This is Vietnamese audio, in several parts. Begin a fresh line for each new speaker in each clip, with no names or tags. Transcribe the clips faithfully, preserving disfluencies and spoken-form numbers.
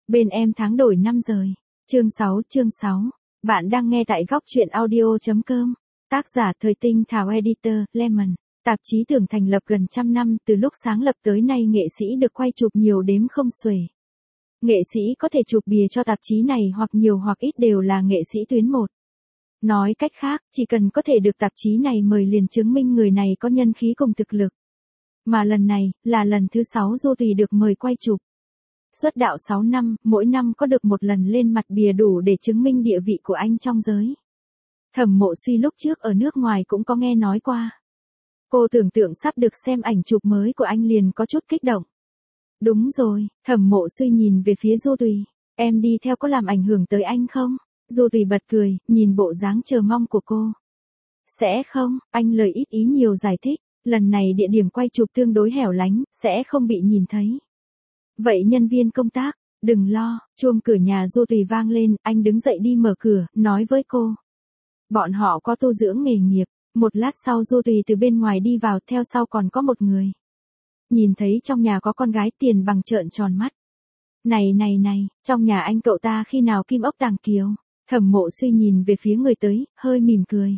Bên em tháng đổi năm rời. Chương sáu, chương sáu. Bạn đang nghe tại góc truyện audio chấm com. Tác giả Thời Tinh Thảo, Editor Lemon. Tạp chí tưởng thành lập gần trăm năm, từ lúc sáng lập tới nay nghệ sĩ được quay chụp nhiều đếm không xuể. Nghệ sĩ có thể chụp bìa cho tạp chí này hoặc nhiều hoặc ít đều là nghệ sĩ tuyến một. Nói cách khác, chỉ cần có thể được tạp chí này mời liền chứng minh người này có nhân khí cùng thực lực. Mà lần này, là lần thứ sáu Du Tùy được mời quay chụp. Xuất đạo sáu năm, mỗi năm có được một lần lên mặt bìa đủ để chứng minh địa vị của anh trong giới. Thẩm Mộ Suy lúc trước ở nước ngoài cũng có nghe nói qua. Cô tưởng tượng sắp được xem ảnh chụp mới của anh liền có chút kích động. Đúng rồi, Thẩm Mộ Suy nhìn về phía Du Tùy. Em đi theo có làm ảnh hưởng tới anh không? Du Tùy bật cười, nhìn bộ dáng chờ mong của cô. Sẽ không, anh lời ít ý nhiều giải thích. Lần này địa điểm quay chụp tương đối hẻo lánh, sẽ không bị nhìn thấy. Vậy nhân viên công tác, đừng lo, chuông cửa nhà Du Tùy vang lên, anh đứng dậy đi mở cửa, nói với cô. Bọn họ có tu dưỡng nghề nghiệp, một lát sau Du Tùy từ bên ngoài đi vào, theo sau còn có một người. Nhìn thấy trong nhà có con gái Tiền Bằng trợn tròn mắt. Này này này, trong nhà anh cậu ta khi nào kim ốc đàng kiều? Thẩm Mộ Suy nhìn về phía người tới, hơi mỉm cười.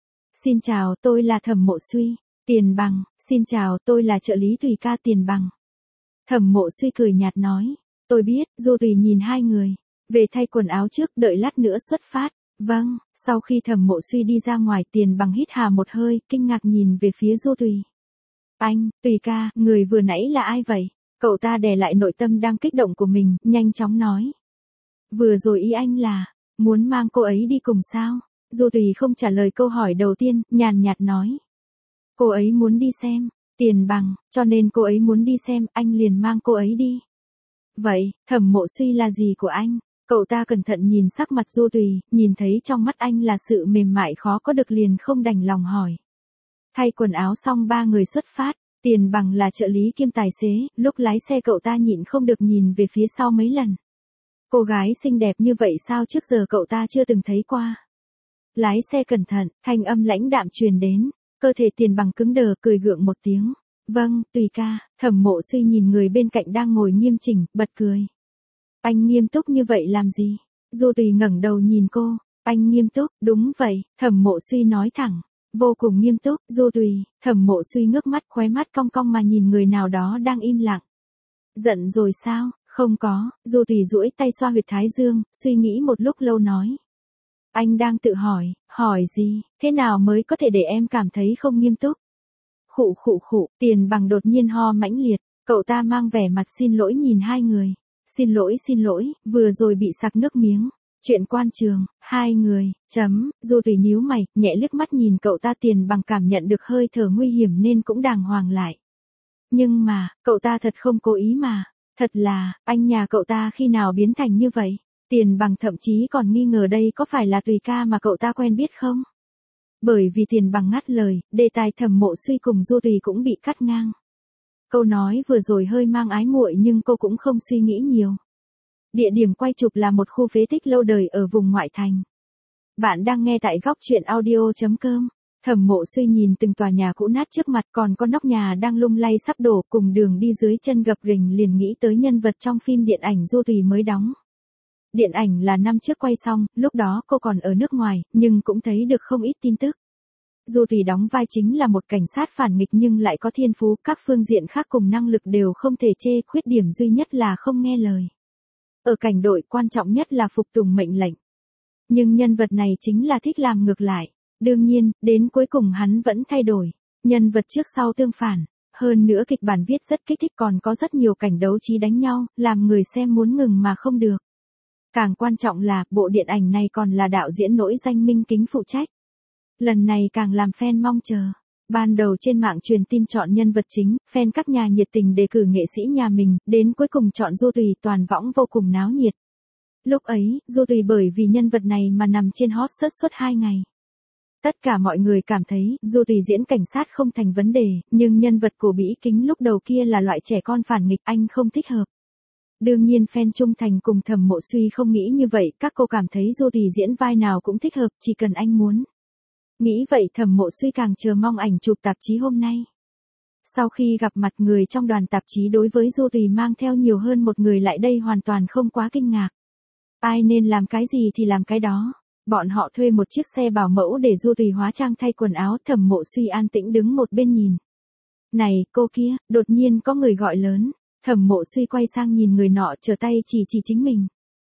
Xin chào, tôi là Thẩm Mộ Suy. Tiền Bằng, xin chào, tôi là trợ lý Tùy ca Tiền Bằng. Thẩm Mộ Suy cười nhạt nói, tôi biết. Du Tùy nhìn hai người, về thay quần áo trước, đợi lát nữa xuất phát. Vâng, sau khi Thẩm Mộ Suy đi ra ngoài, Tiền Bằng hít hà một hơi, kinh ngạc nhìn về phía Du Tùy. Anh, Tùy ca, người vừa nãy là ai vậy? Cậu ta đè lại nội tâm đang kích động của mình, nhanh chóng nói. Vừa rồi ý anh là, muốn mang cô ấy đi cùng sao? Du Tùy không trả lời câu hỏi đầu tiên, nhàn nhạt nói. Cô ấy muốn đi xem, Tiền Bằng, cho nên cô ấy muốn đi xem, anh liền mang cô ấy đi. Vậy, Thẩm Mộ Suy là gì của anh? Cậu ta cẩn thận nhìn sắc mặt Du Tùy, nhìn thấy trong mắt anh là sự mềm mại khó có được liền không đành lòng hỏi. Thay quần áo xong ba người xuất phát, Tiền Bằng là trợ lý kiêm tài xế, lúc lái xe cậu ta nhịn không được nhìn về phía sau mấy lần. Cô gái xinh đẹp như vậy sao trước giờ cậu ta chưa từng thấy qua. Lái xe cẩn thận, thanh âm lãnh đạm truyền đến. Cơ thể Tiền Bằng cứng đờ, cười gượng một tiếng. Vâng, Tùy ca. Thẩm Mộ Suy nhìn người bên cạnh đang ngồi nghiêm chỉnh, bật cười. Anh nghiêm túc như vậy làm gì? Du Tùy ngẩng đầu nhìn cô. Anh nghiêm túc, đúng vậy. Thẩm Mộ Suy nói thẳng. Vô cùng nghiêm túc. Du Tùy. Thẩm Mộ Suy ngước mắt, khóe mắt cong cong mà nhìn người nào đó đang im lặng. Giận rồi sao? Không có. Du Tùy duỗi tay xoa huyệt thái dương, suy nghĩ một lúc lâu nói. Anh đang tự hỏi, hỏi gì, thế nào mới có thể để em cảm thấy không nghiêm túc? Khụ khụ khụ, Tiền Bằng đột nhiên ho mãnh liệt, cậu ta mang vẻ mặt xin lỗi nhìn hai người. Xin lỗi xin lỗi, vừa rồi bị sặc nước miếng. Chuyện quan trường, hai người, chấm, Du Tùy nhíu mày, nhẹ liếc mắt nhìn cậu ta. Tiền Bằng cảm nhận được hơi thở nguy hiểm nên cũng đàng hoàng lại. Nhưng mà, cậu ta thật không cố ý mà, thật là, anh nhà cậu ta khi nào biến thành như vậy? Tiền Bằng thậm chí còn nghi ngờ đây có phải là Tùy ca mà cậu ta quen biết không? Bởi vì Tiền Bằng ngắt lời, đề tài Thẩm Mộ Suy cùng Du Tùy cũng bị cắt ngang. Câu nói vừa rồi hơi mang ái muội nhưng cô cũng không suy nghĩ nhiều. Địa điểm quay chụp là một khu phế tích lâu đời ở vùng ngoại thành. Bạn đang nghe tại góc truyện audio chấm com. Thẩm Mộ Suy nhìn từng tòa nhà cũ nát trước mặt, còn có nóc nhà đang lung lay sắp đổ, cùng đường đi dưới chân gập ghềnh, liền nghĩ tới nhân vật trong phim điện ảnh Du Tùy mới đóng. Điện ảnh là năm trước quay xong, lúc đó cô còn ở nước ngoài, nhưng cũng thấy được không ít tin tức. Du Tùy đóng vai chính là một cảnh sát phản nghịch nhưng lại có thiên phú, các phương diện khác cùng năng lực đều không thể chê, khuyết điểm duy nhất là không nghe lời. Ở cảnh đội quan trọng nhất là phục tùng mệnh lệnh. Nhưng nhân vật này chính là thích làm ngược lại. Đương nhiên, đến cuối cùng hắn vẫn thay đổi. Nhân vật trước sau tương phản. Hơn nữa kịch bản viết rất kích thích, còn có rất nhiều cảnh đấu trí đánh nhau, làm người xem muốn ngừng mà không được. Càng quan trọng là, bộ điện ảnh này còn là đạo diễn nổi danh Minh Kính phụ trách. Lần này càng làm fan mong chờ. Ban đầu trên mạng truyền tin chọn nhân vật chính, fan các nhà nhiệt tình đề cử nghệ sĩ nhà mình, đến cuối cùng chọn Du Tùy, toàn võng vô cùng náo nhiệt. Lúc ấy, Du Tùy bởi vì nhân vật này mà nằm trên hot search suốt hai ngày. Tất cả mọi người cảm thấy, Du Tùy diễn cảnh sát không thành vấn đề, nhưng nhân vật của Bỉ Kính lúc đầu kia là loại trẻ con phản nghịch, anh không thích hợp. Đương nhiên fan trung thành cùng Thẩm Mộ Suy không nghĩ như vậy, các cô cảm thấy Du Tùy diễn vai nào cũng thích hợp, chỉ cần anh muốn. Nghĩ vậy Thẩm Mộ Suy càng chờ mong ảnh chụp tạp chí hôm nay. Sau khi gặp mặt người trong đoàn tạp chí đối với Du Tùy mang theo nhiều hơn một người lại đây hoàn toàn không quá kinh ngạc. Ai nên làm cái gì thì làm cái đó. Bọn họ thuê một chiếc xe bảo mẫu để Du Tùy hóa trang thay quần áo. Thẩm Mộ Suy an tĩnh đứng một bên nhìn. Này, cô kia, đột nhiên có người gọi lớn. Thẩm Mộ Suy quay sang nhìn người nọ, trở tay chỉ chỉ chính mình.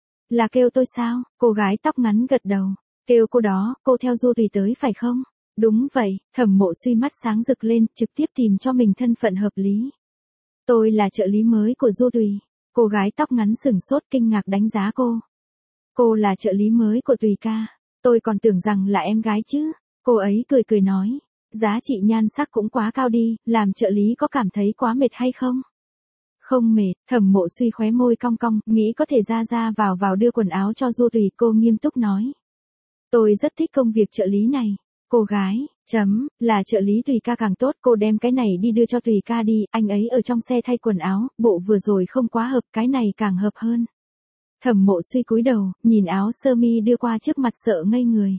Là kêu tôi sao? Cô gái tóc ngắn gật đầu. Kêu cô đó, cô theo Du Tùy tới phải không? Đúng vậy. Thẩm Mộ Suy mắt sáng rực lên, trực tiếp tìm cho mình thân phận hợp lý. Tôi là trợ lý mới của Du Tùy. Cô gái tóc ngắn sửng sốt kinh ngạc đánh giá cô. Cô là trợ lý mới của Tùy ca. Tôi còn tưởng rằng là em gái chứ. Cô ấy cười cười nói. Giá trị nhan sắc cũng quá cao đi, làm trợ lý có cảm thấy quá mệt hay không? Không mệt. Thẩm Mộ Suy khóe môi cong cong, nghĩ có thể ra ra vào vào đưa quần áo cho Du Tùy. Cô nghiêm túc nói. Tôi rất thích công việc trợ lý này. Cô gái, chấm, là trợ lý Tùy ca càng tốt. Cô đem cái này đi đưa cho Tùy ca đi, anh ấy ở trong xe thay quần áo, bộ vừa rồi không quá hợp, cái này càng hợp hơn. Thẩm Mộ Suy cúi đầu, nhìn áo sơ mi đưa qua trước mặt sợ ngây người.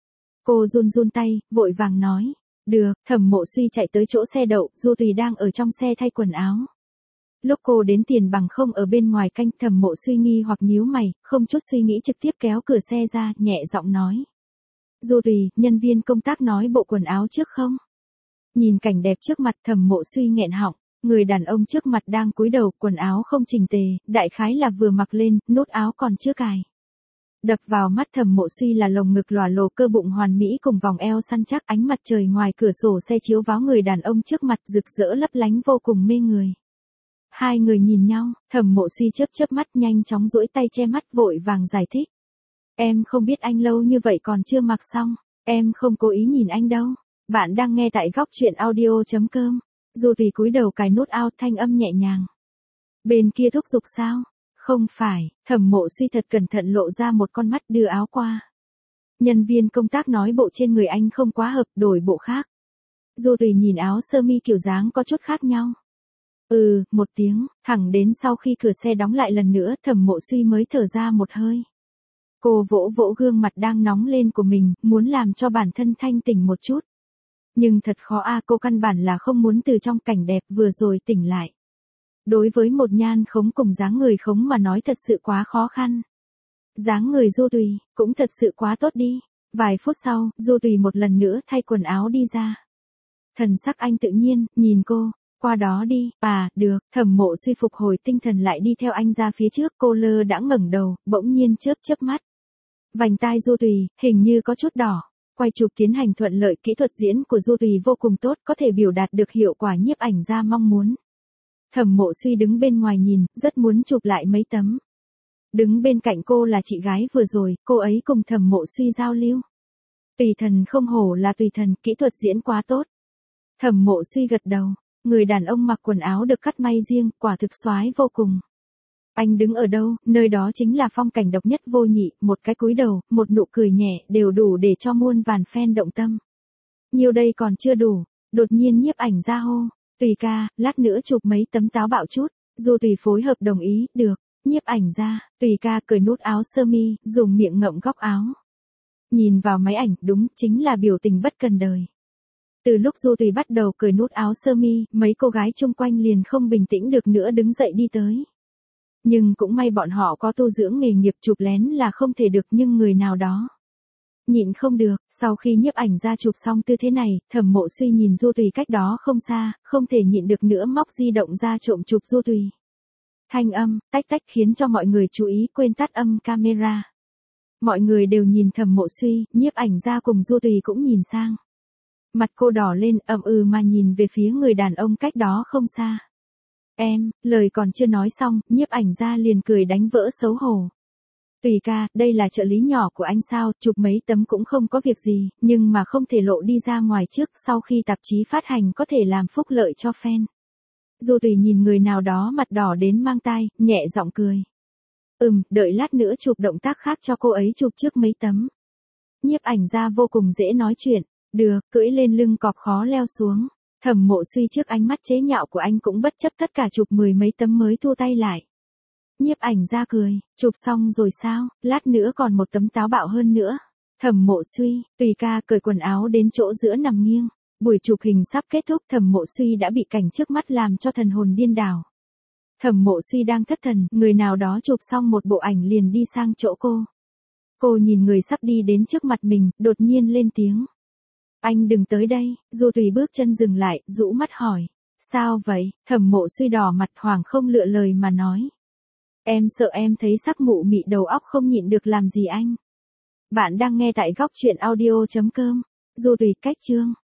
Cô run run tay, vội vàng nói. Được. Thẩm Mộ Suy chạy tới chỗ xe đậu, Du Tùy đang ở trong xe thay quần áo. Lúc cô đến tiền bằng không ở bên ngoài canh, Thẩm Mộ Suy nghi hoặc nhíu mày, không chút suy nghĩ trực tiếp kéo cửa xe ra, nhẹ giọng nói. Du Tùy, nhân viên công tác nói bộ quần áo trước không? Nhìn cảnh đẹp trước mặt, Thẩm Mộ Suy nghẹn họng. Người đàn ông trước mặt đang cúi đầu, quần áo không chỉnh tề, đại khái là vừa mặc lên, nút áo còn chưa cài. Đập vào mắt Thẩm Mộ Suy là lồng ngực lòa lồ, cơ bụng hoàn mỹ cùng vòng eo săn chắc. Ánh mặt trời ngoài cửa sổ xe chiếu vào người đàn ông trước mặt rực rỡ lấp lánh vô cùng mê người. Hai người nhìn nhau, Thẩm Mộ Suy chớp chớp mắt, nhanh chóng duỗi tay che mắt, vội vàng giải thích. Em không biết anh lâu như vậy còn chưa mặc xong, em không cố ý nhìn anh đâu. Bạn đang nghe tại góc truyện audio chấm com. Du Tùy cúi đầu cài nút áo, thanh âm nhẹ nhàng. Bên kia thúc giục sao? Không phải. Thẩm Mộ Suy thật cẩn thận lộ ra một con mắt, đưa áo qua. Nhân viên công tác nói bộ trên người anh không quá hợp, đổi bộ khác. Du Tùy nhìn áo sơ mi kiểu dáng có chút khác nhau. Ừ, một tiếng, thẳng đến sau khi cửa xe đóng lại lần nữa, Thẩm Mộ Suy mới thở ra một hơi. Cô vỗ vỗ gương mặt đang nóng lên của mình, muốn làm cho bản thân thanh tỉnh một chút. Nhưng thật khó a, à, cô căn bản là không muốn từ trong cảnh đẹp vừa rồi tỉnh lại. Đối với một nhan khống cùng dáng người khống mà nói thật sự quá khó khăn. Dáng người Du Tùy, cũng thật sự quá tốt đi. Vài phút sau, Du Tùy một lần nữa thay quần áo đi ra. Thần sắc anh tự nhiên, nhìn cô, qua đó đi, à, được. Thẩm Mộ Suy phục hồi tinh thần lại đi theo anh ra phía trước. Cô lơ đãng ngẩng đầu, bỗng nhiên chớp chớp mắt. Vành tai Du Tùy, hình như có chút đỏ. Quay chụp tiến hành thuận lợi, kỹ thuật diễn của Du Tùy vô cùng tốt, có thể biểu đạt được hiệu quả nhiếp ảnh gia mong muốn. Thẩm Mộ Suy đứng bên ngoài nhìn, rất muốn chụp lại mấy tấm. Đứng bên cạnh cô là chị gái vừa rồi, cô ấy cùng Thẩm Mộ Suy giao lưu. Tùy thần không hổ là tùy thần, kỹ thuật diễn quá tốt. Thẩm Mộ Suy gật đầu, người đàn ông mặc quần áo được cắt may riêng, quả thực soái vô cùng. Anh đứng ở đâu, nơi đó chính là phong cảnh độc nhất vô nhị, một cái cúi đầu, một nụ cười nhẹ, đều đủ để cho muôn vàn fan động tâm. Nhiều đây còn chưa đủ, đột nhiên nhiếp ảnh ra hô, Tùy ca, lát nữa chụp mấy tấm táo bạo chút. Du Tùy phối hợp đồng ý, được. Nhiếp ảnh ra, Tùy ca cởi nút áo sơ mi, dùng miệng ngậm góc áo. Nhìn vào máy ảnh, đúng, chính là biểu tình bất cần đời. Từ lúc Du Tùy bắt đầu cởi nút áo sơ mi, mấy cô gái chung quanh liền không bình tĩnh được nữa đứng dậy đi tới. Nhưng cũng may bọn họ có tu dưỡng nghề nghiệp, chụp lén là không thể được, nhưng người nào đó nhịn không được. Sau khi nhiếp ảnh ra chụp xong tư thế này, Thẩm Mộ Suy nhìn Du Tùy cách đó không xa, không thể nhịn được nữa móc di động ra trộm chụp Du Tùy. Thanh âm, tách tách khiến cho mọi người chú ý, quên tắt âm camera. Mọi người đều nhìn Thẩm Mộ Suy, nhiếp ảnh ra cùng Du Tùy cũng nhìn sang. Mặt cô đỏ lên, ậm ừ mà nhìn về phía người đàn ông cách đó không xa. Em, lời còn chưa nói xong, nhiếp ảnh ra liền cười đánh vỡ xấu hổ. Tùy ca, đây là trợ lý nhỏ của anh sao, chụp mấy tấm cũng không có việc gì, nhưng mà không thể lộ đi ra ngoài trước, sau khi tạp chí phát hành có thể làm phúc lợi cho fan. Du Tùy nhìn người nào đó mặt đỏ đến mang tai, nhẹ giọng cười. Ừm, đợi lát nữa chụp động tác khác cho cô ấy chụp trước mấy tấm. Nhiếp ảnh ra vô cùng dễ nói chuyện, được, cưỡi lên lưng cọp khó leo xuống. Thẩm Mộ Suy trước ánh mắt chế nhạo của anh cũng bất chấp tất cả chụp mười mấy tấm mới thu tay lại. Nhiếp ảnh ra cười, chụp xong rồi sao, lát nữa còn một tấm táo bạo hơn nữa. Thẩm Mộ Suy, Tùy ca cởi quần áo đến chỗ giữa nằm nghiêng. Buổi chụp hình sắp kết thúc, Thẩm Mộ Suy đã bị cảnh trước mắt làm cho thần hồn điên đảo. Thẩm Mộ Suy đang thất thần, người nào đó chụp xong một bộ ảnh liền đi sang chỗ cô. Cô nhìn người sắp đi đến trước mặt mình, đột nhiên lên tiếng. Anh đừng tới đây, Du Tùy bước chân dừng lại, rũ mắt hỏi. Sao vậy? Thẩm Mộ Suy đỏ mặt hoảng không lựa lời mà nói. Em sợ em thấy sắc mụ mị đầu óc không nhịn được làm gì anh. Bạn đang nghe tại góc truyện audio chấm com. Du Tùy cách chương.